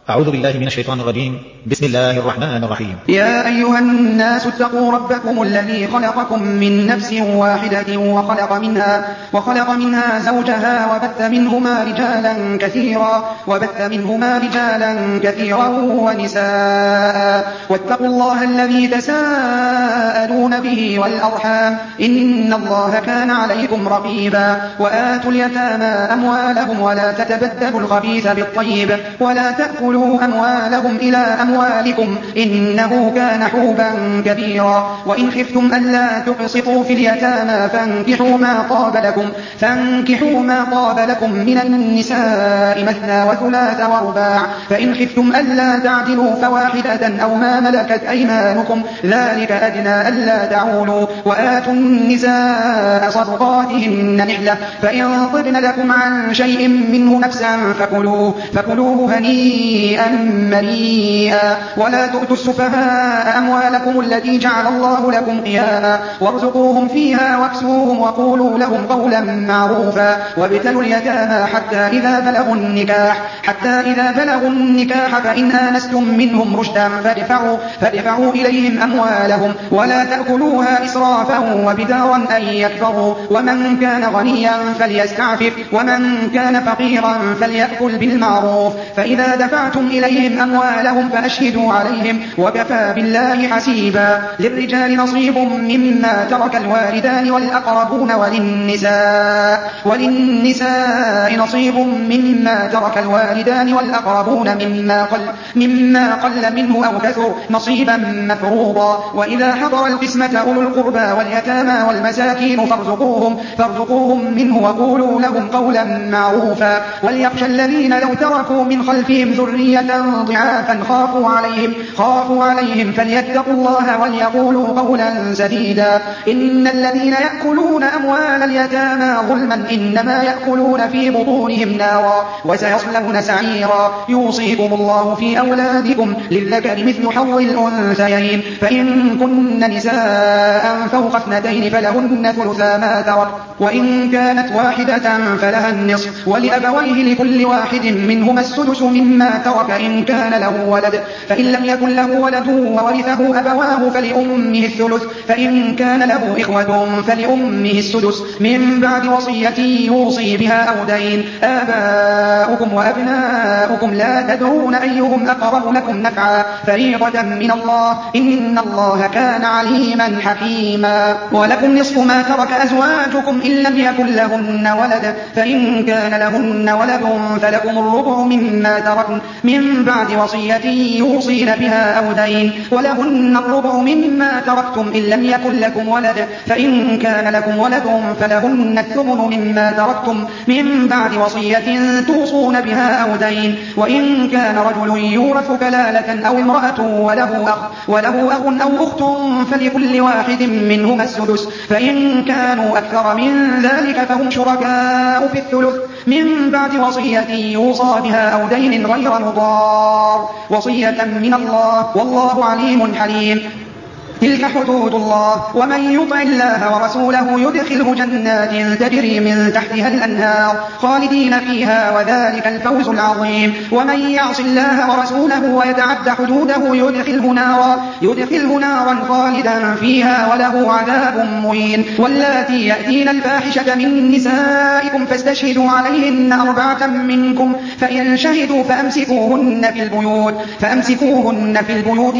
أعوذ بالله من الشيطان الرجيم. بسم الله الرحمن الرحيم. يا أيها الناس اتقوا ربكم الذي خلقكم من نفس واحدة وخلق منها زوجها وبث منهما رجالا كثيرا ونساء واتقوا الله الذي تساءلون به والأرحام إن الله كان عليكم رقيبا. وآتوا اليتامى أموالهم ولا تتبدلوا الخبيث بالطيب ولا تأكلوا أموالهم إلى أموالكم إنه كان حوبا كبيرا. وإن خفتم ألا تقسطوا في اليتامى فانكحوا ما طاب لكم من النساء مثنى وثلاث ورباع. فإن خفتم ألا تعدلوا فواحدة أو ما ملكت أيمانكم ذلك أدنى ألا تعولوا. وآتوا النساء صدقاتهن نحلة فإن طبن لكم عن شيء منه نفسا فكلوه هنيئا مريئا. ولا تؤتوا السفهاء أموالكم التي جعل الله لكم قياما وارزقوهم فيها واكسوهم وقولوا لهم قولا معروفا. وابتلوا اليتامى حتى إذا بلغوا النكاح فإن آنستم منهم رشدا فادفعوا إليهم أموالهم ولا تأكلوها إسرافا وبدارا أن يكبروا. ومن كان غنيا فليستعفف ومن كان فقيرا فليأكل بالمعروف. فإذا دفعتم إليهم أموالهم فأشهدوا عليهم وكفى بالله حسيبا. للرجال نصيب مما ترك الوالدان والأقربون وللنساء نصيب مما ترك الوالدان والأقربون مما قل منه أو كثر نصيبا مفروضا. وإذا حضر القسمة أولو القربى واليتامى والمساكين فارزقوهم منه وقولوا لهم قولا معروفا. وليخشى الذين لو تركوا من خلفهم ذرية ضعافا خافوا عليهم فليتقوا الله وليقولوا قولا سديدا. إن الذين يأكلون أموال اليتامى ظلما إنما يأكلون في بطونهم نارا وسيصلون سعيرا. يوصيكم الله في أولادكم للذكر مثل حظ الأنثيين فإن كن نساء فوق 2 فلهن ثلثا ما ترك وإن كانت واحدة فلها النصف ولأبويه لكل واحد منهما السدس مما ترك إن كان له ولد. فإن لم يكن له ولد وورثه أبواه فلأمه الثلث فإن كان له إخوة فلأمه السدس من بعد وصية يوصي بها أو دين. آباؤكم وأبناؤكم لا تدرون أيهم أقرب لكم نفعا فريضة من الله إن الله كان عليما حكيما. ولكم نصف ما ترك أزواجكم إن لم يكن لهن ولد فإن كان لهن ولد فلكم الربع مما تركن من بعد وصية يوصين بها أو دين. ولهن الربع مما تركتم إن لم يكن لكم ولد فإن كان لكم ولد فلهن الثمن مما تركتم من بعد وصية توصون بها أو دين. وإن كان رجل يورث كلالة أو امرأة وله أخ أو أخت فلكل واحد منهما السدس فإن كانوا أكثر من ذلك فهم شركاء في الثلث من بعد وصية يوصى بها أو دين غير مضار وصية من الله والله عليم حليم. تلك حدود الله ومن يطع الله ورسوله يدخله جنات تجري من تحتها الأنهار خالدين فيها وذلك الفوز العظيم. ومن يعص الله ورسوله ويتعد حدوده يدخله نارا خالدا فيها وله عذاب مهين. واللاتي يأتين الفاحشة من نسائكم فاستشهدوا عليهن 4 منكم فإن شهدوا فأمسكوهن في البيوت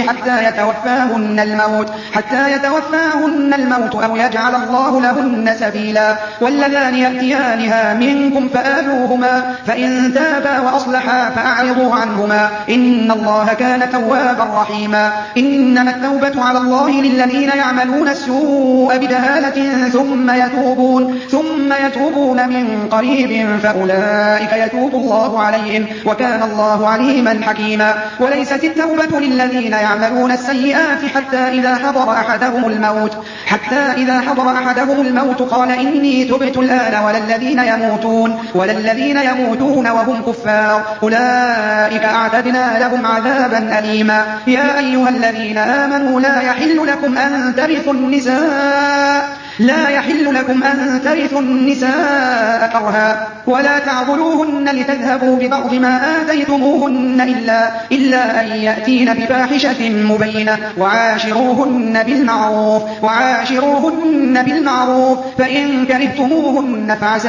حتى يتوفاهن الموت أو يجعل الله لهن سبيلا. واللذان يأتيانها منكم فآذوهما فإن تابا وأصلحا فأعرضوا عنهما إن الله كان توابا رحيما. إنما التوبة على الله للذين يعملون السوء بجهالة ثم يتوبون من قريب فأولئك يتوب الله عليهم وكان الله عليما حكيما. وليست التوبة للذين يعملون السيئات حتى إذا حضر أحدهم الموت قال إني تبت الآن وللذين يموتون وهم كفار أولئك أعتدنا لهم عذابا أليما. يا أيها الذين آمنوا لا يحل لكم أن ترثوا النساء كرها ولا تعضلوهن لتذهبوا ببعض ما آتيتموهن إلا أن يأتين بفاحشة مبينة وعاشروهن بالمعروف فإن كرهتموهن فعسى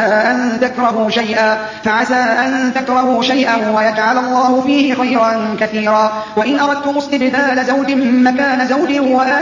أن تكرهوا شيئا ويجعل الله فيه خيرا كثيرا. وإن أردتم استبدال زوج مكان زوج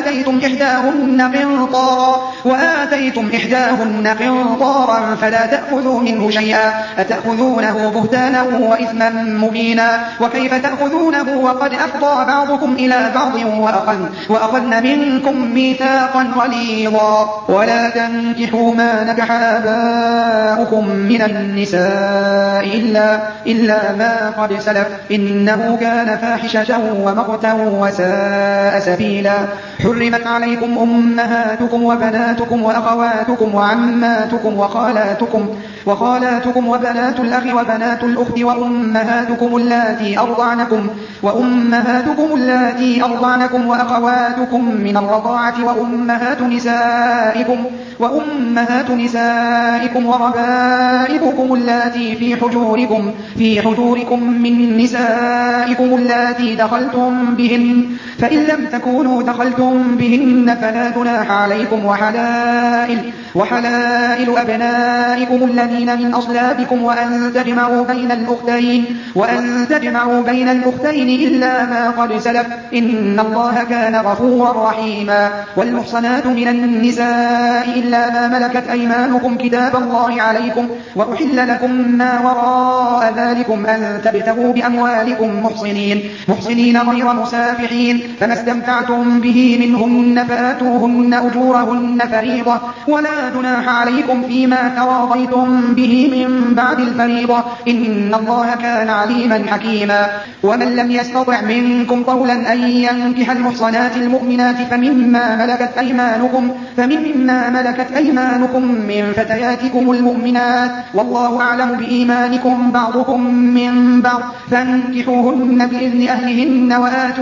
وآتيتم إحداهن قنطارا فلا تأخذوا منه شيئا أتأخذونه بهتانا وإثما مبينا. وكيف تأخذونه وقد أفضى بعضكم إلى بعض وأخذن منكم ميثاقا غليظا. ولا تنكحوا ما نكح آباؤكم من النساء إلا ما قد سلف إنه كان فاحشة ومقتا وساء سبيلا. حرمت عليكم أمهاتكم وبناتكم وأخواتكم وعماتكم وخالاتكم وبنات الأخ وبنات الأخت وأمهاتكم اللاتي أرضعنكم وأخواتكم من الرضاعة وأمهات نسائكم وربائبكم اللاتي في حجوركم من نسائكم اللاتي دخلتم بهن فإن لم تكونوا دخلتم بهن فلا جناح عليكم وحلائل أبنائكم الذين من أصلابكم وأن تجمعوا بين الأختين إلا ما قد سلف إن الله كان غفورا رحيما. والمحصنات من النساء إلا ما ملكت أيمانكم كتاب الله عليكم وأحل لكم ما وراء ذلكم أن تبتغوا بأموالكم محصنين غير مسافحين فما استمتعتم به منهن فآتوهن أجورهن فريضة ولا جناح عليكم فيما تراضيتم به من بعد الفريضة إن الله كان عليما حكيما. ومن لم يستطع منكم طولا أن ينكح المحصنات المؤمنات فمما ملكت أيمانكم من فتياتكم المؤمنات والله أعلم بإيمانكم بعضكم من بعض فانكحوهن بإذن أهلهن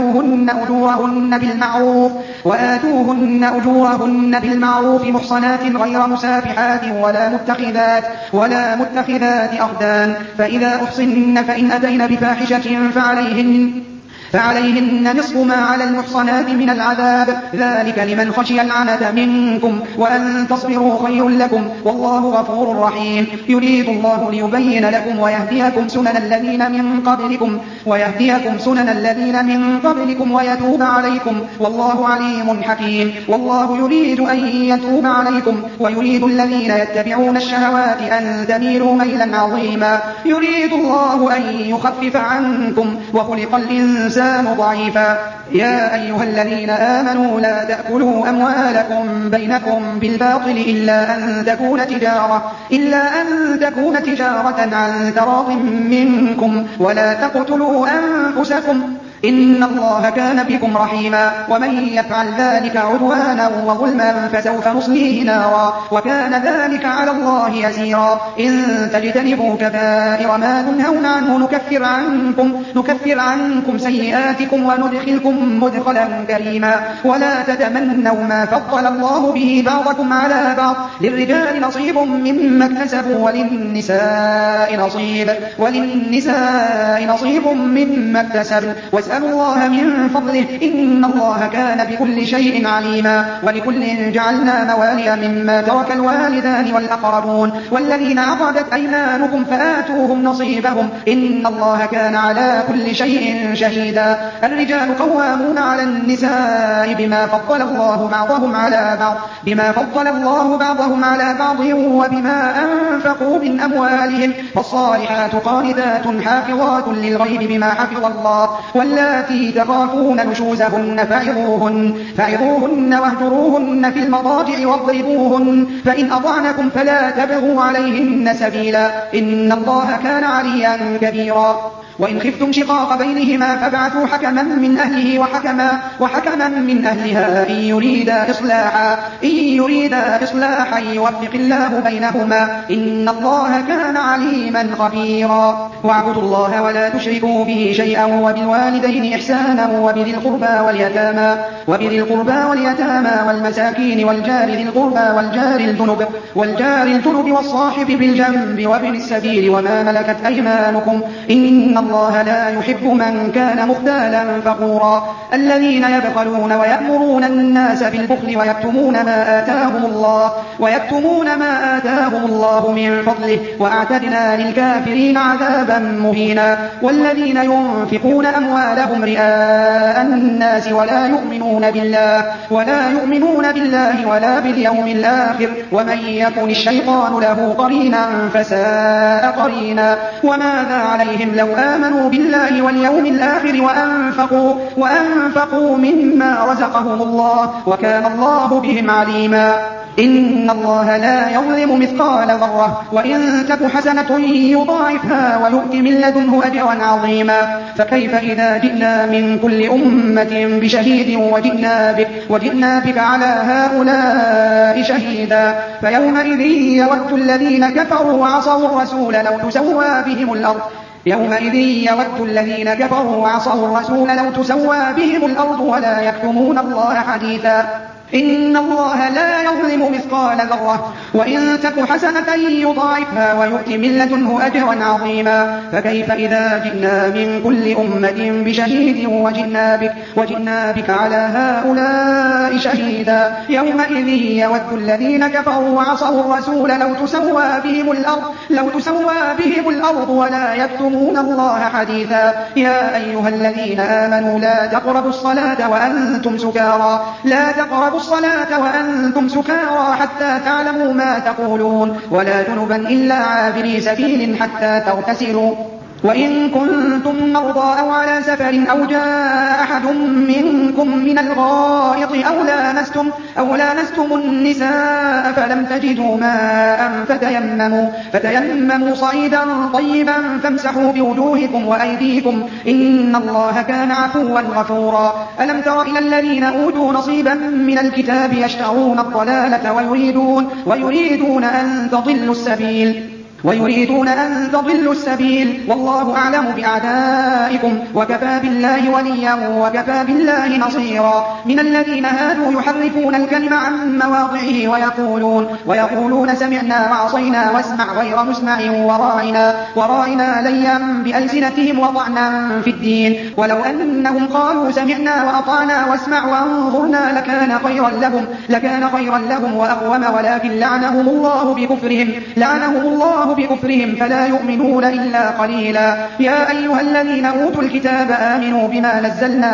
وآتوهن أجورهن بالمعروف محصنات غير مسافحات ولا متخذات أخدان. فإذا أحصن فإن أتين بفاحشة فعليهن نصف ما على المحصنات من العذاب ذلك لمن خشي العنة منكم وأن تصبروا خير لكم والله غفور رحيم. يريد الله ليبين لكم ويهديكم سنن الذين من قبلكم ويتوب عليكم والله عليم حكيم. والله يريد أن يتوب عليكم ويريد الذين يتبعون الشهوات أن تميلوا ميلا عظيما. يريد الله أن يخفف عنكم وخلق الإنسان ضعيفا. يا أيها الذين آمنوا لا تأكلوا أموالكم بينكم بالباطل إلا أن تكون تجارة عن تراض منكم ولا تقتلوا أنفسكم إن الله كان بكم رحيما. ومن يفعل ذلك عدوانا وظلما فسوف نصليه نارا وكان ذلك على الله يسيرا. إن تجتنبوا كبائر ما تنهون عنه نكفر عنكم سيئاتكم وندخلكم مدخلا كريما. ولا تتمنوا ما فضل الله به بعضكم على بعض للرجال نصيب مما اكتسبوا وللنساء نصيب مما اكتسبن واسألوا الله من فضله إن الله كان بكل شيء عليما. ولكل جعلنا موالي مما ترك الوالدان والأقربون والذين عقدت أيمانكم فآتوهم نصيبهم إن الله كان على كل شيء شهيدا. الرجال قوامون على النساء بما فضل الله بعضهم على بعض وبما أنفقوا من أموالهم فالصالحات قانتات حافظات للغيب بما حفظ الله. واللاتي تخافون نشوزهن فعظوهن واهجروهن في المضاجع واضربوهن فإن أطعنكم فلا تبغوا عليهن سبيلا إن الله كان عليا كبيرا. وإن خفتم شقاق بينهما فابعثوا حكما من أهله وحكما من أهلها إن يريدا إصلاحا يوفق الله بينهما إن الله كان عليما خبيرا. واعبدوا الله ولا تشركوا به شيئا وبالوالدين إحسانا وبذي القربى واليتامى والمساكين والجار ذي القربى والجار الجنب والصاحب بالجنب وابن السبيل وما ملكت أيمانكم إن الله لا يحب من كان مختالا فخورا. الذين يبخلون ويأمرون الناس بالبخل ويكتمون ما آتاهم الله من فضله وأعتدنا للكافرين عذابا مهينا. والذين ينفقون أموالهم رئاء الناس ولا يؤمنون بالله ولا باليوم الآخر ومن يكن الشيطان له قرينا فساء قرينا. وماذا عليهم لو آمنوا بالله واليوم الآخر وأنفقوا مما رزقهم الله وكان الله بهم عليما. إن الله لا يظلم مثقال ذرة وإن تك حسنة يضاعفها ويؤت من لدنه أجرا عظيما. فكيف إذا جئنا من كل أمة بشهيد وجئنا بك على هؤلاء شهيدا فيومئذ يود الذين كفروا وعصوا الرسول لو تسوى بهم الأرض ولا يكتمون الله حديثا. إن الله لا يظلم مثقال ذرة وإن تك حسنة يضاعفها ويؤت من لدنه أجرا عظيما. فكيف إذا جئنا من كل أمة بشهيد وجئنا بك على هؤلاء شهيدا يومئذ يود الذين كفروا وعصوا الرسول لو تسوى بهم الأرض ولا يكتمون الله حديثا. يا أيها الذين آمنوا لا تقربوا الصلاة وأنتم سكارى حتى تعلموا ما تقولون ولا جنبا إلا عابري سبيل حتى تغتسلوا وإن كنتم مرضى أو على سفر أو جاء أحد منكم من الغائط أو لامستم النساء فلم تجدوا ماء فتيمموا صعيدا طيبا فامسحوا بوجوهكم وأيديكم إن الله كان عفوا غفورا. ألم تر إلى الذين أوتوا نصيبا من الكتاب يشترون الضلالة ويريدون أن تضلوا السبيل والله أعلم بأعدائكم وكفى بالله وليا وكفى بالله نصيرا. من الذين هادوا يحرفون الكلم عن مواضعه ويقولون سمعنا وعصينا واسمع غير مسمع وراعنا ليا بألسنتهم وطعنا في الدين ولو أنهم قالوا سمعنا وأطعنا واسمع وانظرنا لكان خيرا لهم وأقوم ولكن لعنهم الله بكفرهم فلا يؤمنون إلا قليلا. يا أيها الذين أوتوا الكتاب آمنوا بما نزلنا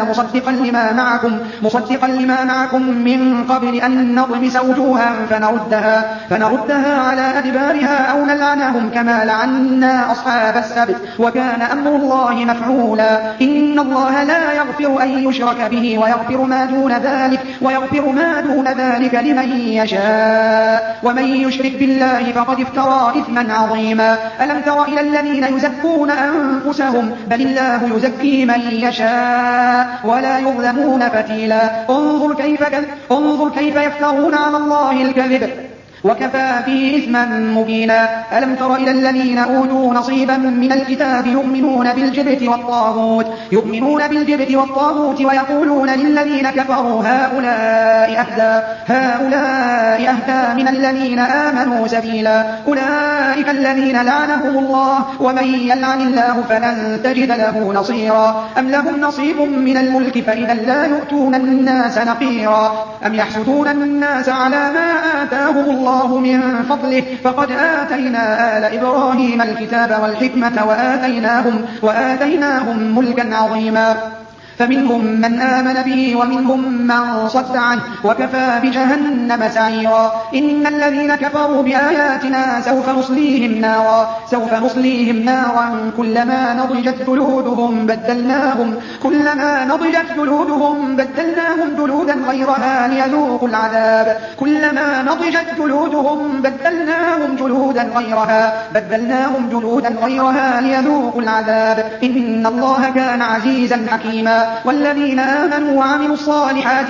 مصدقا لما معكم من قبل أن نطمس وجوها فنردها على أدبارها أو نلعنهم كما لعنا أصحاب السبت وكان أمر الله مفعولا. إن الله لا يغفر أن يشرك به ويغفر ما دون ذلك لمن يشاء ومن يشرك بالله فقد افترى إثما عظيما. ألم تر إلى الذين يزكون أنفسهم بل الله يزكي من يشاء ولا يظلمون فتيلا. انظر كيف يفترون على الله الكذب وكفى به إثما مبينا. ألم تر إلى الذين أوتوا نصيبا من الكتاب يؤمنون بالجبت والطاغوت ويقولون للذين كفروا هؤلاء أهدى من الذين آمنوا سبيلا. أولئك الذين لعنهم الله ومن يلعن الله فلن تجد له نصيرا. أم لهم نصيب من الملك فإذا لا يؤتون الناس نقيرا. أم يحسدون الناس على ما آتاهم الله من فضله فقد آتينا آل إبراهيم الكتاب والحكمة وآتيناهم ملكا عظيما. فمنهم من آمن به ومنهم من صد عنه وكفى بجهنم سعيرا. إن الذين كفروا بآياتنا سوف نصليهم نارا كلما نضجت جلودهم بدلناهم جلودا غيرها ليذوقوا العذاب كلما نضجت جلودهم بدلناهم جلودا غيرها ليذوقوا العذاب إن الله كان عزيزا حكيما. والذين آمنوا وعملوا الصالحات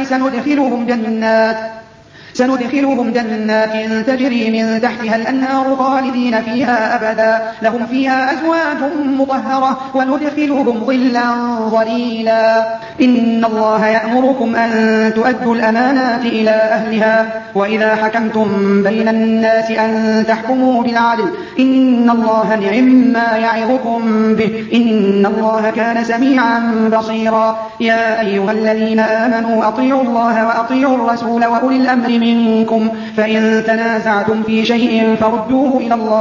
سندخلهم جنات تجري من تحتها الأنهار خالدين فيها أبدا لهم فيها أزواج مطهرة وندخلهم ظلا ظليلا. إن الله يأمركم أن تؤدوا الأمانات إلى أهلها وإذا حكمتم بين الناس أن تحكموا بالعدل إن الله نعم يعظكم به إن الله كان سميعا بصيرا. يا أيها الذين آمنوا أطيعوا الله وأطيعوا الرسول وأولي الأمر منكم فإن تنازعتم في شيء فردوه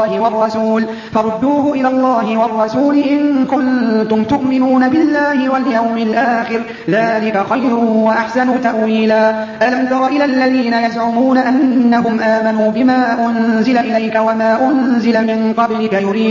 إلى الله والرسول إن كنتم تؤمنون بالله واليوم الآخر ذلك خير وأحسن تأويلا. ألم تر إلى الذين يزعمون أنهم آمنوا بما أنزل إليك وما أنزل من قبلك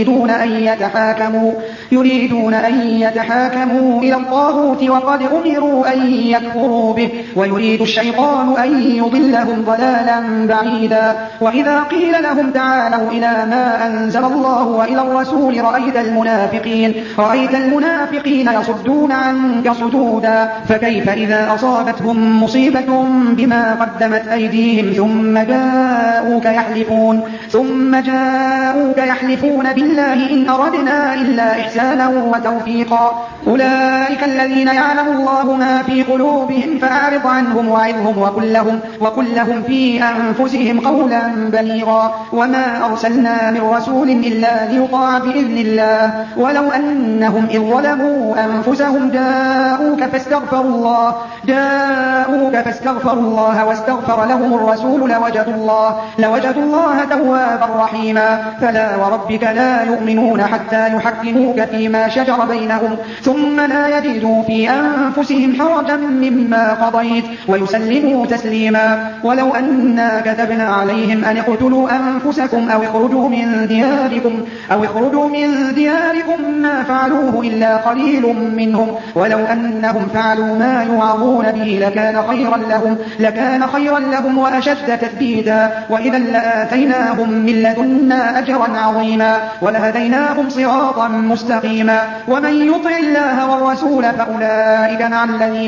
يريدون أن يتحاكموا إلى الطاغوت وقد أمروا أن يكفروا به ويريد الشيطان أن يضلهم ضلالا بعيدا. وإذا قيل لهم تعالوا إلى ما أنزل الله وإلى الرسول رأيت المنافقين يصدون عنك صدودا. فكيف إذا أصابتهم مصيبة بما قدمت أيديهم ثم جاءوك يحلفون بالله إن أردنا إلا إحسانا وتوفيقا. أولئك الذين يعلم الله ما في قلوبهم فأعرض عنهم وعظهم وقل لهم في أنفسهم قولا بليغا. وما أرسلنا من رسول إلا ليطاع بإذن الله ولو أنهم إذ ظلموا أنفسهم جاءوك فاستغفروا الله واستغفر لهم الرسول لوجدوا الله توابا رحيما. فلا وربك لا يؤمنون حتى يحكموك فيما شجر بينهم ثم لا يجدوا في أنفسهم حرجا مما قضيت ويسلموا تسليما. ولو أنا كتبنا عليهم أن اقتلوا أنفسكم أو اخرجوا من دياركم ما فعلوه إلا قليل منهم ولو أنهم فعلوا ما يوعظون به لكان خيرا لهم وأشد تثبيتا. وإذا لآتيناهم من لدنا أجرا عظيما ولهديناهم صراطا مستقيما. ومن يطع الله والرسول فأولئك مع الذين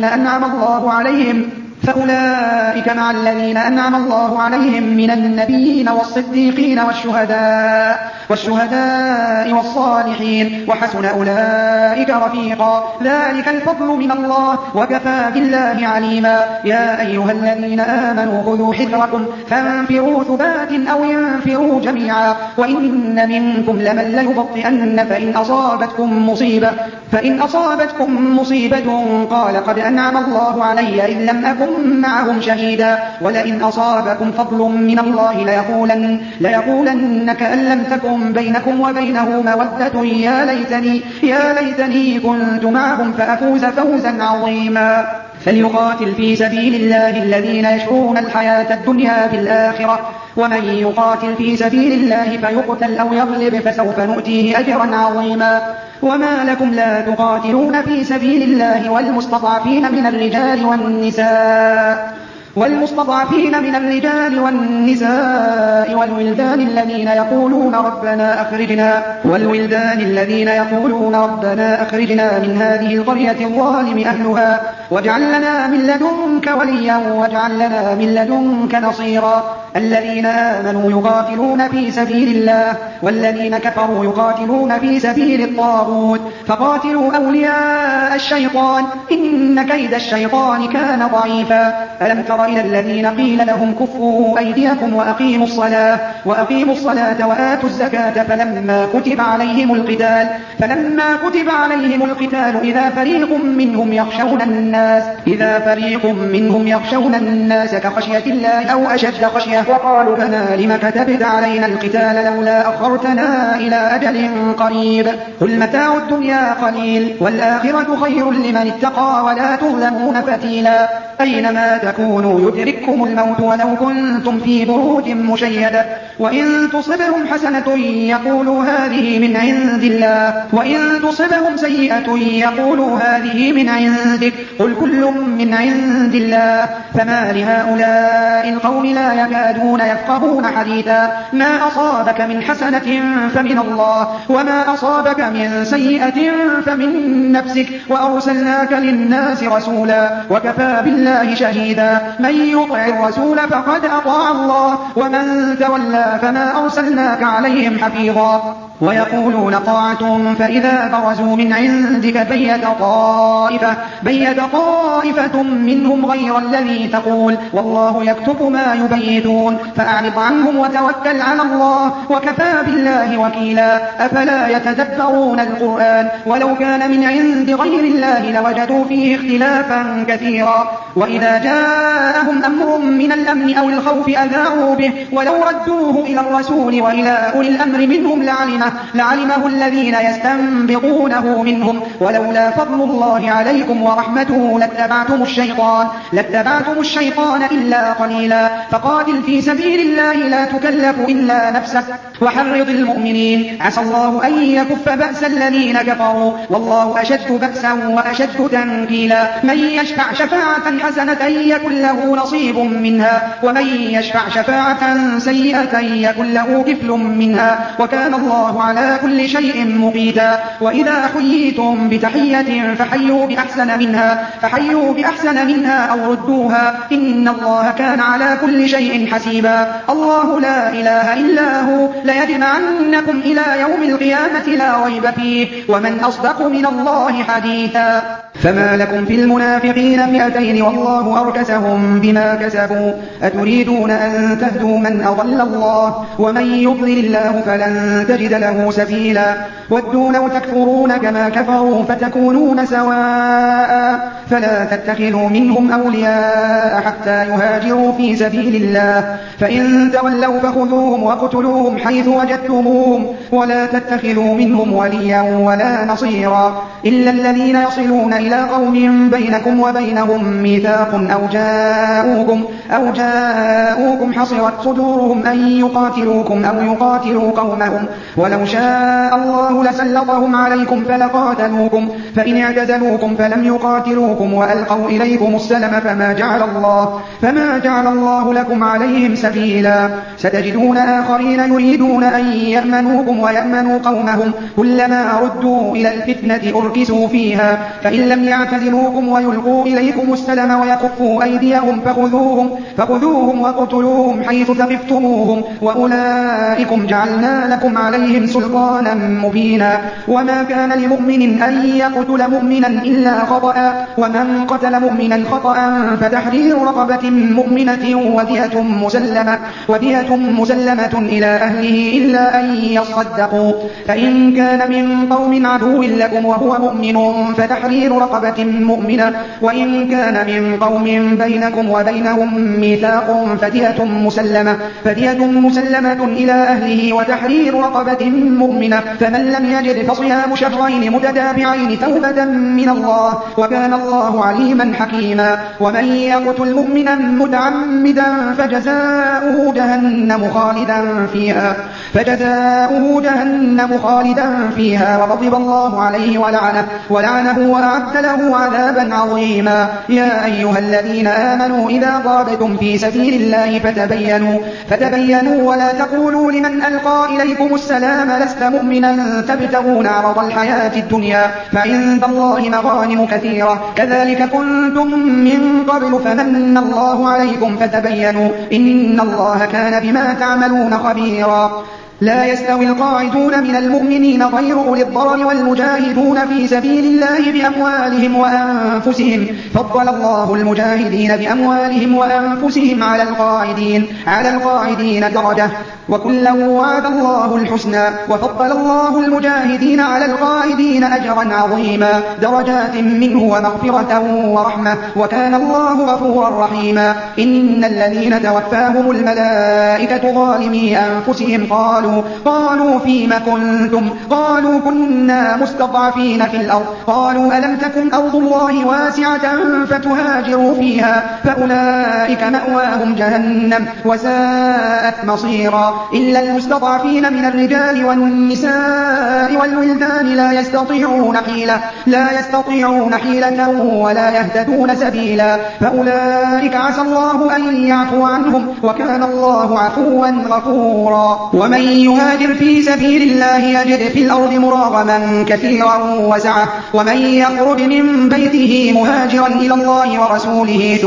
أنعم الله عليهم من النبيين والصديقين والشهداء والصالحين وحسن أولئك رفيقا. ذلك الفضل من الله وكفى بالله عليما. يا أيها الذين آمنوا خذوا حذركم فانفروا ثبات أو ينفروا جميعا. وإن منكم لمن ليبطئن فإن أصابتكم مصيبة قال قد أنعم الله علي إذ لم أكن معهم شهيدا. ولئن أصابكم فضل من الله ليقولن كأن لم تكن بينكم وبينه مودة يا ليتني كنت معهم فأفوز فوزا عظيما. فليقاتل في سبيل الله الذين يشرون الحياة الدنيا بالآخرة ومن يقاتل في سبيل الله فيقتل أو يغلب فسوف نؤتيه أجرا عظيما. وما لكم لا تقاتلون في سبيل الله والمستضعفين من الرجال والنساء والولدان الذين يقولون ربنا أخرجنا من هذه القرية الظالم أهلها واجعل لنا من لدنك وليا واجعل لنا من لدنك نصيرا. الذين آمنوا يقاتلون في سبيل الله والذين كفروا يقاتلون في سبيل الطاغوت فقاتلوا أولياء الشيطان إن كيد الشيطان كان ضعيفا. ألم تر إلى الذين قيل لهم كفوا أيديكم وأقيموا الصلاة وآتوا الزكاة فلما كتب عليهم القتال إذا فريق منهم يخشون الناس كخشية الله أو أشد خشية وقالوا لم كتبت علينا القتال لولا أخرتنا إلى أجل قريب قل متاع الدنيا قليل والآخرة خير لمن اتقى ولا تظلمون فتيلا أينما تكونوا يدرككم الموت ولو كنتم في بروج مشيدة وإن تصبهم حسنة يقولوا هذه من عند الله وإن تصبهم سيئة يقولوا هذه من عندك قل كل من عند الله فما لهؤلاء القوم لا يكادون يفقهون حديثا ما أصابك من حسنة فمن الله وما أصابك من سيئة فمن نفسك وأرسلناك للناس رسولا وكفى بالله شهيدا من يطع الرسول فقد أطاع الله ومن تولى فما أرسلناك عليهم حفيظا ويقولون طاعة فإذا برزوا من عندك بيت طائفة منهم غير الذي تقول والله يكتب ما يبيتون فأعرض عنهم وتوكل على الله وكفى بالله وكيلا أفلا يتدبرون القرآن ولو كان من عند غير الله لوجدوا فيه اختلافا كثيرا وإذا جاءهم أمر من الأمن أو الخوف أذاعوا به ولو ردوه إلى الرسول وإلى أولي الأمر منهم لعلمه الذين يستنبطونه منهم ولولا فضل الله عليكم ورحمته لاتبعتم الشيطان إلا قليلا فقاتل في سبيل الله لا تكلف إلا نفسك وحرض المؤمنين عسى الله أن يكف بأس الذين كفروا والله أشد بأسا وأشد تنكيلا من يشفع شفاعة حسنة يكن له نصيب منها ومن يشفع شفاعة سيئة يكن له كفل منها وكان الله على كل شيء مقيتا وإذا حييتم بتحية فحيوا بأحسن منها أو ردوها إن الله كان على كل شيء حسيبا الله لا إله إلا هو ليجمعنكم إلى يوم القيامة لا ريب فيه ومن أصدق من الله حديثا فما لكم في المنافقين فئتين والله أركسهم بما كسبوا أتريدون أن تهدوا من أضل الله ومن يضلل الله فلن تجد له سبيلا ودوا لو تكفرون كما كفروا فتكونون سواء فلا تتخذوا منهم أولياء حتى يهاجروا في سبيل الله فإن تولوا فخذوهم واقتلوهم حيث وجدتموهم ولا تتخذوا منهم وليا ولا نصيرا إلا الذين يصلون إلى قوم بينكم وبينهم ميثاق أو جاءوكم حصرت صدورهم أن يقاتلوكم أو يقاتلوا قومهم ولو شاء الله لسلطهم عليكم فلقاتلوكم فإن اعتزلوكم فلم يقاتلوكم وألقوا إليكم السلم فما جعل الله لكم عليهم سبيلا ستجدون آخرين يريدون أن يأمنوكم ويأمنوا قومهم كلما ردوا إلى الفتنة أركسوا فيها فإن لم يعتزلوكم ويلقوا إليكم السلم ويكفوا أيديهم فخذوهم واقتلوهم حيث ثقفتموهم وأولئكم جعلنا لكم عليهم سلطانا مبينا وما كان لمؤمن أن يقتل مؤمنا إلا خطأ ومن قتل مؤمنا خطأ فتحرير رقبة مؤمنة ودية مسلمة إلى أهله إلا أن يصدقوا فإن كان من قوم عدو لكم وهو مؤمن فتحرير رقبة مؤمنة وإن كان من قوم بينكم وبينهم ميثاق فدية مسلمة إلى أهله وتحرير رقبة مؤمنة فمن لم يجد فصيام شهرين متتابعين توبة من الله وكان الله عليما حكيما ومن يقتل مؤمنا متعمدا فجزاؤه جهنم خالدا فيها وغضب الله عليه ولعنه وأعد له عذابا عظيما يا أيها الذين آمنوا إذا ضربتم في سبيل الله فتبينوا ولا تقولوا لمن ألقى إليكم السلام لست مؤمنا تبتغون عرض الحياة الدنيا فعند الله مغانم كثيرة كذلك كنتم من قبل فمن الله عليكم فتبينوا إن الله كان بما تعملون خبيرا لا يستوي القاعدون من المؤمنين غير أولي الضرر والمجاهدون في سبيل الله بأموالهم وأنفسهم فضل الله المجاهدين بأموالهم وأنفسهم على القاعدين درجة وكلا وعد الله الحسنى وفضل الله المجاهدين على القائدين أجرا عظيما درجات منه ومغفرة ورحمة وكان الله غفورا رحيما. إن الذين توفاهم الملائكة ظالمي أنفسهم قالوا فيم كنتم قالوا كنا مستضعفين في الأرض قالوا ألم تكن أرض الله واسعة فتهاجروا فيها فأولئك مأواهم جهنم وساءت مصيرا. إلا المستضعفين من الرجال والنساء والولدان لا يستطيعون حيلة ولا يهتدون سبيلا فأولئك عسى الله أن يعفو عنهم وكان الله عفوا غفورا. ومن يهاجر في سبيل الله يجد في الأرض مراغما كثيرا وسعة ومن يخرج من بيته مهاجرا إلى الله ورسوله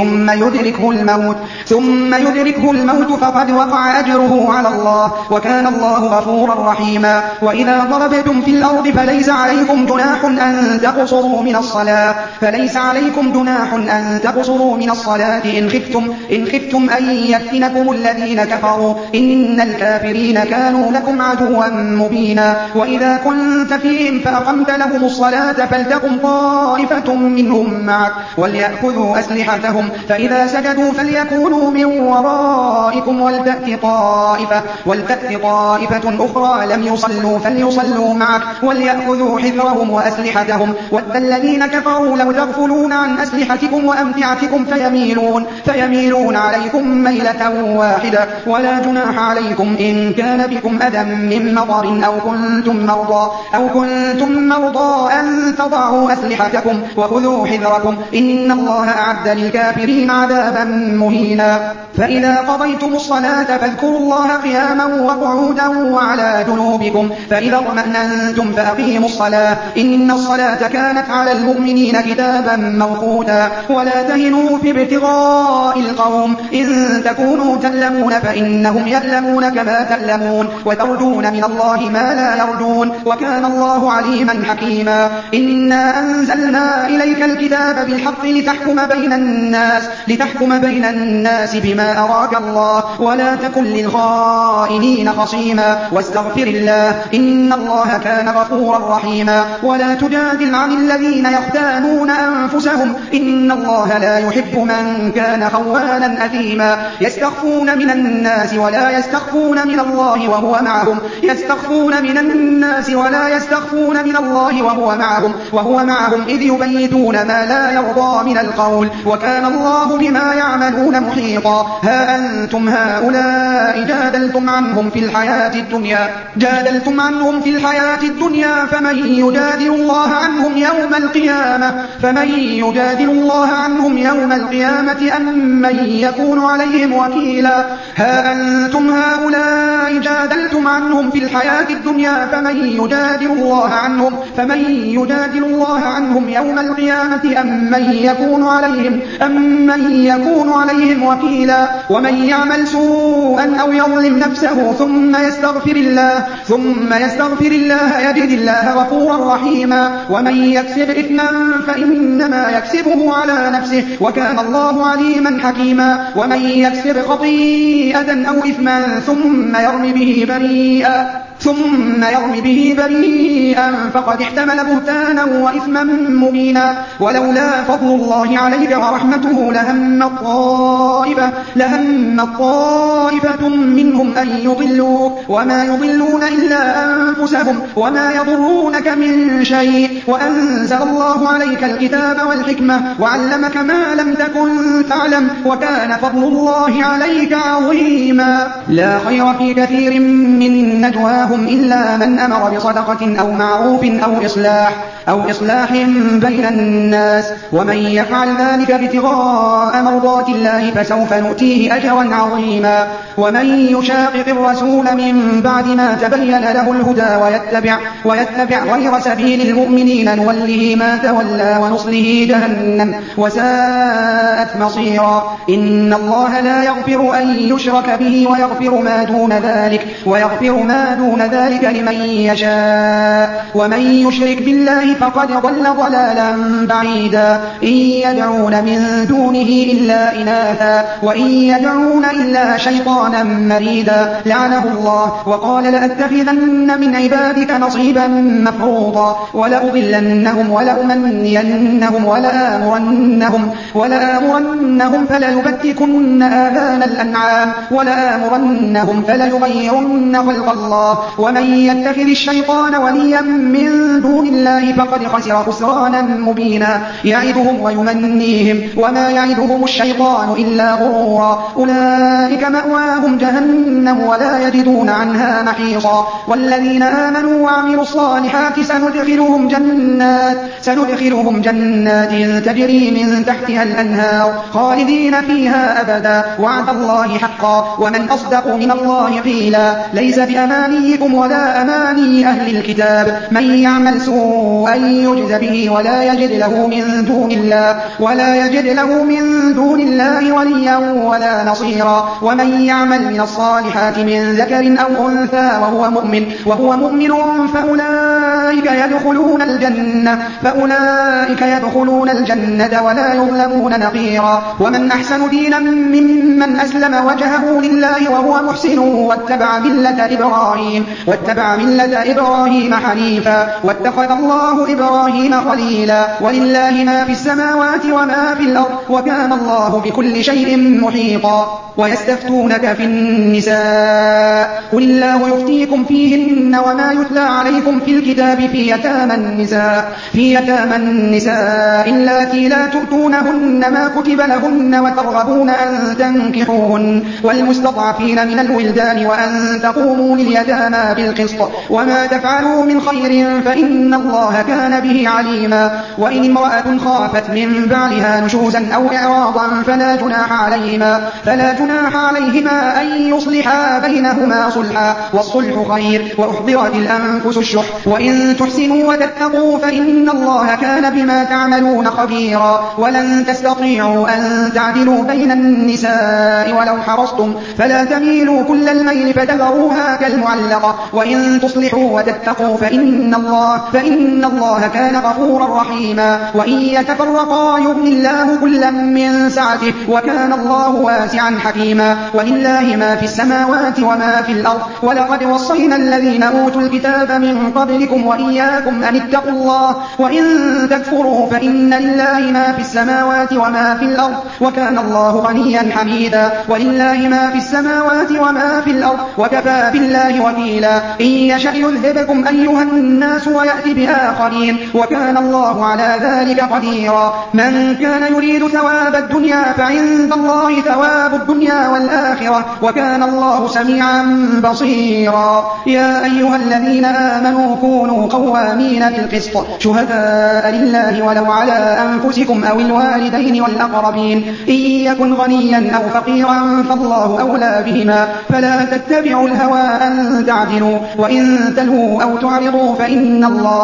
ثم يدركه الموت فقد وقع أجره على الله وكان الله غفورا رحيما. وإذا ضربتم في الأرض فليس عليكم جناح أن تقصروا من الصلاة إن خفتم أن يفتنكم الذين كفروا إن الكافرين كانوا لكم عدوا مبينا. وإذا كنت فيهم فأقمت لهم الصلاة فلتقم طائفة منهم معك وليأخذوا أسلحتهم فإذا سجدوا فليكونوا من ورائكم ولتأت طائفة أخرى لم يصلوا فليصلوا معك وليأخذوا حذرهم وأسلحتهم ود الذين كفروا لو تغفلون عن أسلحتكم وأمتعتكم فيميلون عليكم ميلة واحدة ولا جناح عليكم إن كان بكم أذى من مطر أو كنتم مرضى أن تضعوا أسلحتكم وخذوا حذركم إن الله أعد للكافرين عذابا مهينا. فإذا قضيتم الصلاة فاذكروا الله قياما وقعودا وعلى جنوبكم فإذا اطمأننتم فأقيموا الصلاة إن الصلاة كانت على المؤمنين كتابا موقوتا. ولا تهنوا في ابتغاء القوم إن تكونوا تألمون فإنهم يألمون كما تألمون وترجون من الله ما لا يرجون وكان الله عليما حكيما. إنا أنزلنا إليك الكتاب بالحق لتحكم بين الناس بما أراك الله ولا تكن للخائنين خصيما واستغفر الله إن الله كان غفورا رحيما. ولا تجادل عن الذين يختانون أنفسهم إن الله لا يحب من كان خوانا أثيما. يستخفون من الناس ولا يستخفون من الله وهو معهم إذ يبيتون ما لا يرضى من القول وكان الله بما يعملون محيطا. ها أنتم هؤلاء جادلتم عنهم في الحياة الدنيا فمن يجادل الله عنهم يوم القيامة أم من يكون عليهم وكيلا. ها أنتم هؤلاء جادلتم عنهم في الحياة الدنيا فمن يجادل الله عنهم يوم القيامة أم من يكون عليهم وكيلا. ومن يعمل سوءا أو يظلم نفسه ثم يستغفر الله يجد الله غفورا رحيما. ومن يكسب إثما فإنما يكسبه على نفسه وكان الله عليما حكيما. ومن يكسب خطيئة أو إثما ثم يرم به بريئا فقد احتمل بهتانا وإثما مبينا. ولولا فضل الله عليك ورحمته لهم طائفة منهم أن يضلوك وما يضلون إلا أنفسهم وما يضرونك من شيء وأنزل الله عليك الكتاب والحكمة وعلمك ما لم تكن تعلم وكان فضل الله عليك عظيما. لا خير في كثير من نجواهم إلا من أمر بصدقة أو معروف أو إصلاح بين الناس ومن يفعل ذلك ابتغاء مرضات الله فسوف نؤتيه أجرا عظيما. ومن يشاقق الرسول من بعد ما تبين له الهدى ويتبع غير سبيل المؤمنين نوله ما تولى ونصله جهنم وساءت مصيرا. إن الله لا يغفر أن يشرك به ويغفر ما دون ذلك لمن يشاء ومن يشرك بالله الله فقد ضل ضلالا بعيدا إن يدعون من دونه إلا إناثا وإن يدعون إلا شيطانا مريدا لعنه الله وقال لأتخذن من عبادك نصيبا مفروضا ولأضلنهم ولأمنينهم ولآمرنهم فليبتكن آذان الأنعام ولآمرنهم فليغيرن خلق الله ومن يتخذ الشيطان وليا من دون الله فقد خسر خسرانا مبينا يعدهم ويمنيهم وما يعدهم الشيطان إلا غرورا أولئك مأواهم جهنم ولا يجدون عنها محيصا والذين آمنوا وعملوا الصالحات سندخلهم جنات تجري من تحتها الأنهار خالدين فيها أبدا وعد الله حقا ومن أصدق من الله قيلا ليس بأمانيكم ولا أماني أهل الكتاب من يعمل سوءا يجز به ولا يجد له من دون الله وليا ولا نصيرا ومن يعمل من الصالحات من ذكر أو أنثى وهو مؤمن فأولئك يدخلون الجنة ولا يظلمون نقيرا ومن أحسن دينا ممن أسلم وجهه لله وهو محسن واتبع ملة إبراهيم حنيفا واتخذ الله إبراهيم خليلا ولله ما في السماوات وما في الأرض وكان الله بكل شيء محيطا ويستفتونك في النساء قل الله يفتيكم فيهن وما يتلى عليكم في الكتاب في يتامى النساء اللاتي لا تؤتونهن ما كتب لهن وترغبون أن تنكحوهن والمستضعفين من الولدان وأن تقوموا لليتامى بالقسط وما تفعلوا من خير فإن الله كان به عليما وإن امرأة خافت من بعلها نشوزا أو إعراضا فلا جناح عليهما أن يصلحا بينهما صلحا والصلح خير وأحضرت الأنفس الشح وإن تحسنوا وتتقوا فإن الله كان بما تعملون خبيرا ولن تستطيعوا أن تعدلوا بين النساء ولو حرصتم فلا تميلوا كل الميل فتذروها كالمعلقة وإن تصلحوا وتتقوا فإن الله كان غفورا رحيما وإن يتفرقا يغني الله كلا من سعته وكان الله واسعا حكيما ولله ما في السماوات وما في الأرض ولقد وصينا الذين أوتوا الكتاب من قبلكم وإياكم أن اتقوا الله وإن تكفروا فإن لله ما في السماوات وما في الأرض وكان الله غنيا حميدا ولله ما في السماوات وما في الأرض وكفى بالله وكيلا إن يشأ يذهبكم أيها الناس ويأتي بآخرين وكان الله على ذلك قديرا من كان يريد ثواب الدنيا فعند الله ثواب الدنيا والآخرة وكان الله سميعا بصيرا يا أيها الذين آمنوا كونوا قوامين بالقسط شهداء لله ولو على أنفسكم أو الوالدين والأقربين إن يكن غنيا أو فقيرا فالله أولى بهما فلا تتبعوا الهوى أن تعدلوا وإن تلهوا أو تعرضوا فإن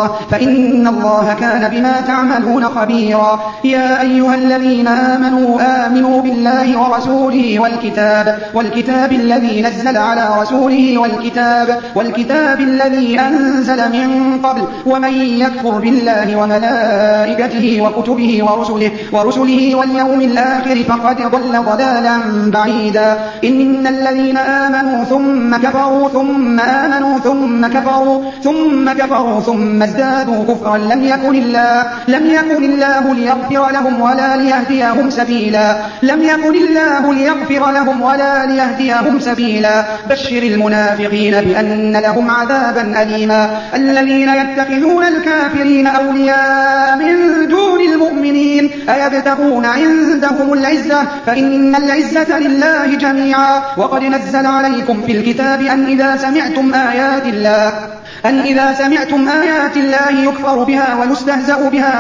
الله كان بما تعملون خبيرا يا أيها الذين آمنوا بالله ورسوله والكتاب الذي نزل على رسوله والكتاب الذي أنزل من قبل ومن يكفر بالله وملائكته وكتبه ورسله واليوم الآخر فقد ضل ضلالا بعيدا إن الذين آمنوا ثم كفروا ثم آمنوا ثم كفروا ثم ازدادوا كفرا لم يكن الله ليغفر لهم ولا ليهديهم سبيلا بشر المنافقين بأن لهم عذابا أليما الذين يتخذون الكافرين أولياء من دون المؤمنين أيبتغون عندهم العزة فإن العزة لله جميعا وقد نزل عليكم في الكتاب أن إذا سمعتم آيات الله يكفر بها ويستهزأ بها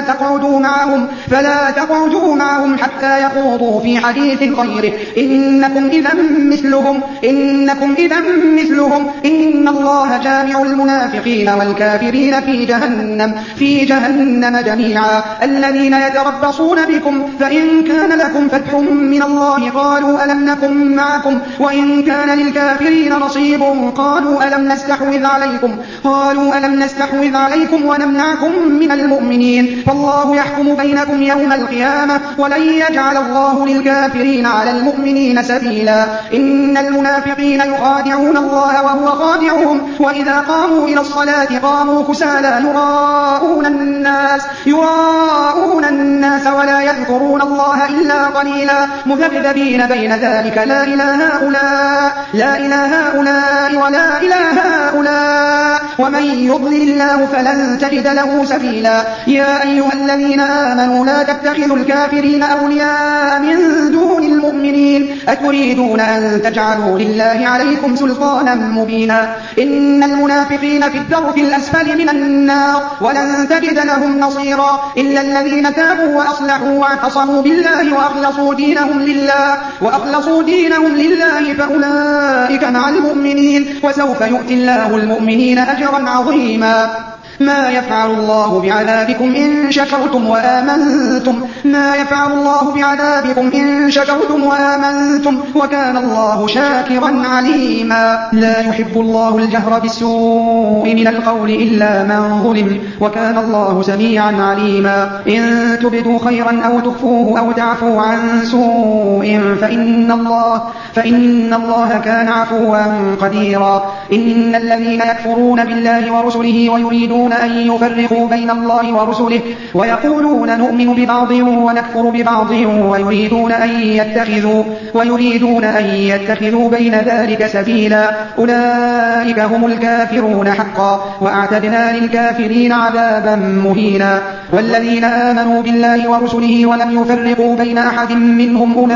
فلا تقعدوا معهم حتى يخوضوا في حديث غيره إنكم إذا مثلهم إن الله جامع المنافقين والكافرين في جهنم جميعا الذين يتربصون بكم فإن كان لكم فتح من الله قالوا ألم نكن معكم وإن كان للكافرين نصيب قالوا ألم نستحوذ عليكم عليكم قالوا ألم نستحوذ عليكم ونمنعكم من المؤمنين فالله يحكم بينكم يوم القيامة ولن يجعل الله للكافرين على المؤمنين سبيلا إن المنافقين يخادعون الله وهو خادعهم وإذا قاموا إلى الصلاة قاموا كسالى يراءون الناس ولا يذكرون الله إلا قليلا مذبذبين بين ذلك لا إله هؤلاء ولا إله هؤلاء ومن يضلل الله فلن تجد له سبيلا يا أيها الذين آمنوا لا تتخذوا الكافرين أولياء من دون المؤمنين أتريدون أن تجعلوا لله عليكم سلطانا مبينا إن المنافقين في الدرك الأسفل من النار ولن تجد لهم نصيرا إلا الذين تابوا وأصلحوا واعتصموا بالله وأخلصوا دينهم لله فأولئك مع المؤمنين وسوف يؤتي الله المؤمنين أجرا عظيما ما يفعل الله بعذابكم إن شكرتم وآمنتم وكان الله شاكرا عليما لا يحب الله الجهر بالسوء من القول إلا من ظلم وكان الله سميعا عليما إن تبدوا خيرا أو تخفوه أو تعفوا عن سوء فإن الله كان عفوا قديرا إن الذين يكفرون بالله ورسله ويريدون أن يفرقوا بين الله ورسله ويقولون نؤمن ببعض ونكفر ببعض ويريدون أن يتخذوا بين ذلك سبيلا أولئك هم الكافرون حقا وأعتدنا للكافرين عذابا مهينا والذين آمنوا بالله ورسله ولم يفرقوا بين أحد منهم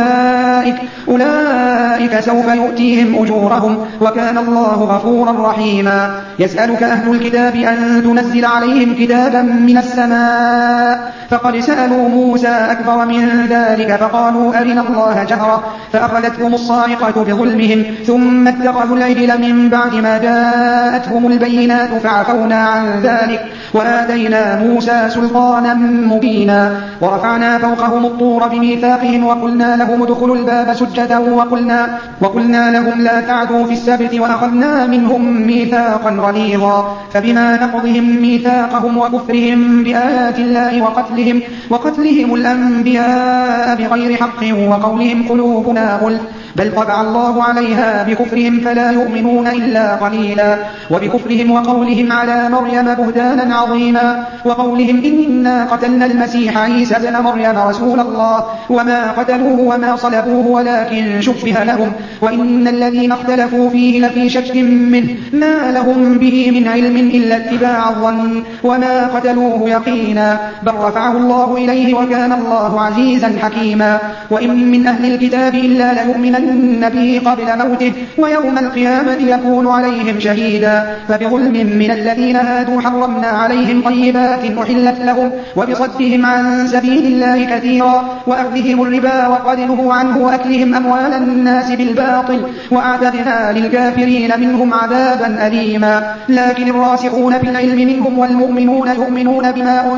أولئك سوف يؤتيهم أجورهم وكان الله غفورا رحيما يسألك أهل الكتاب أن تنزل عليهم كتابا من السماء فقد سألوا موسى أكبر من ذلك فقالوا أرنا الله جهرة فأخذتهم الصاعقة بظلمهم ثم اتخذوا العجل من بعد ما جاءتهم البينات فعفونا عن ذلك وآتينا موسى سلطانا مبينا ورفعنا فوقهم الطور بميثاقهم وقلنا لهم ادخلوا الباب سجدا وقلنا لهم لا تعدوا في السبت وأخذنا منهم ميثاقا غليظا فبما نقضهم ميثاقهم وكفرهم بآيات الله وقتلهم الأنبياء بغير حق وقولهم قلوبنا غلف بل طبع الله عليها بكفرهم فلا يؤمنون إلا قليلا وبكفرهم وقولهم على مريم بهتانا عظيما وقولهم إنا قتلنا المسيح عيسى ابن مريم رسول الله وما قتلوه وما صلبوه ولكن شبه لهم وإن الذين اختلفوا فيه لفي شك منه ما لهم به من علم إلا اتباع الظن وما قتلوه يقينا بل رفعه الله إليه وكان الله عزيزا حكيما وإن من أهل الكتاب إلا ليؤمنن به قبل موته ويوم القيامة يكون عليهم شهيدا فبظلم من الذين هادوا حرمنا عليهم طيبات أحلت لهم وبصدهم عن سبيل الله كثيرا وأخذهم الربا وقد نهوا عنه وأكلهم أموال الناس بالباطل وأعتدنا للكافرين منهم عذابا أليما لكن الراسخون في العلم منهم والمؤمنون يؤمنون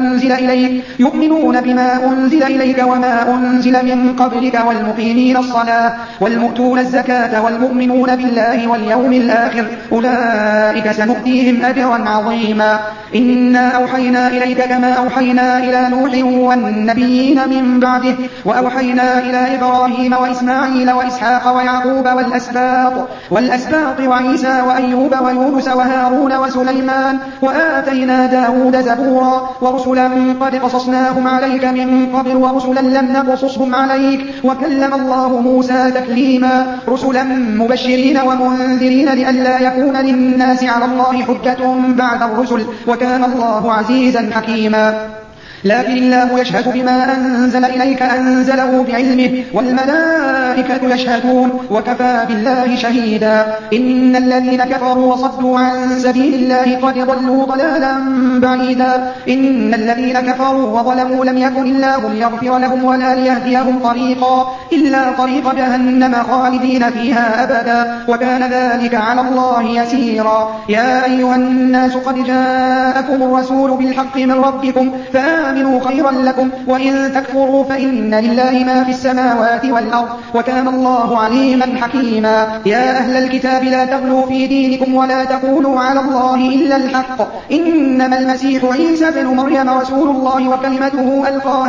بما أنزل إليك وما أنزل من قبلك والمقيمين الصلاة والمؤتون الزكاة والمؤمنون بالله واليوم الآخر أولئك سنؤتيهم أجرا عظيما إنا أوحينا إليك كما أوحينا إلى نوح والنبيين من بعده وأوحينا إلى إبراهيم وإسماعيل وإسحاق ويعقوب والأسباط وعيسى وأيوب ويونس وهارون وسليمان وآتينا داود زبورا ورسلا قد قصصناهم عليك من قبل ورسلا لم نقصصهم عليك وكلم الله موسى تكليما رسلا مبشرين ومنذرين لئلا يكون للناس على الله حجة بعد الرسل وكان الله عزيزا حكيما لكن الله يشهد بما أنزل إليك أنزله بعلمه والملائكة يشهدون وكفى بالله شهيدا إن الذين كفروا وصدوا عن سبيل الله قد ضلوا ضلالا بعيدا إن الذين كفروا وظلموا لم يكن الله ليغفر لهم ولا ليهديهم طريقا إلا طريق جهنم خالدين فيها أبدا وكان ذلك على الله يسيرا. يا أيها الناس قد جاءكم الرسول بالحق من ربكم فآمنوا خيرا لكم وإن تكفروا فإن لله ما في السماوات والأرض وكان الله عليما حكيما. يا أهل الكتاب لا تغلوا في دينكم ولا تقولوا على الله إلا الحق إنما المسيح عيسى بن مريم رسول الله وكلمته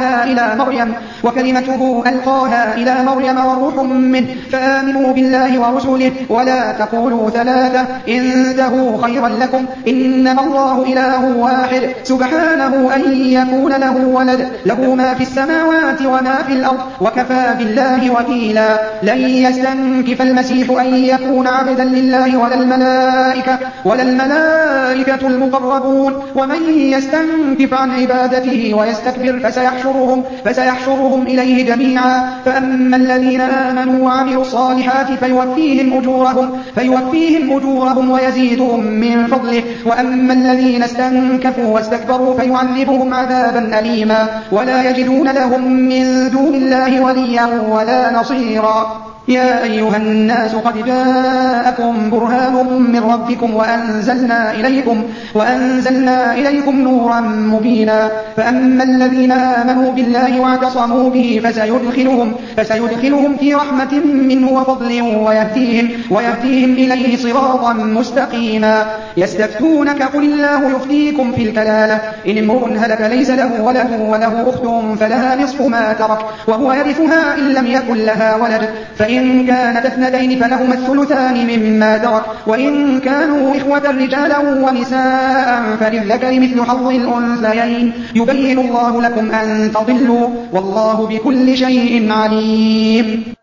ألقاها إلى مريم وروح منه فآمنوا بالله ورسله ولا تقولوا ثلاثة انتهوا خيرا لكم إنما الله إله واحد سبحانه أن يكون له ولد له ما في السماوات وما في الأرض وكفى بالله وكيلا. لن يستنكف المسيح أن يكون عبدا لله ولا الملائكة المقربون ومن يستنكف عن عبادته ويستكبر فسيحشرهم إليه جميعا. فأما الذين آمنوا وعملوا الصالحات فيوفيهم أجورهم ويزيدهم من فضله وأما الذين استنكفوا واستكبروا فيعذبهم عذابا أليما ولا يجدون لهم من دون الله وليا ولا نصيرا. يا أيها الناس قد جاءكم برهان من ربكم وأنزلنا إليكم نورا مبينا. فأما الذين آمنوا بالله واعتصموا به فسيدخلهم في رحمة منه وفضل ويهديهم إليه صراطا مستقيما. يستفتونك قل الله يفتيكم في الكلالة إن امرؤ هلك ليس له ولد وله أخت فلها نصف ما ترك وهو يرثها إن لم يكن لها ولد فإن كانت اثنتين فلهما الثلثان مما ترك وإن كانوا إخوة رجالا ونساء فللذكر مثل حظ الأنثيين يبين الله لكم أن تضلوا والله بكل شيء عليم.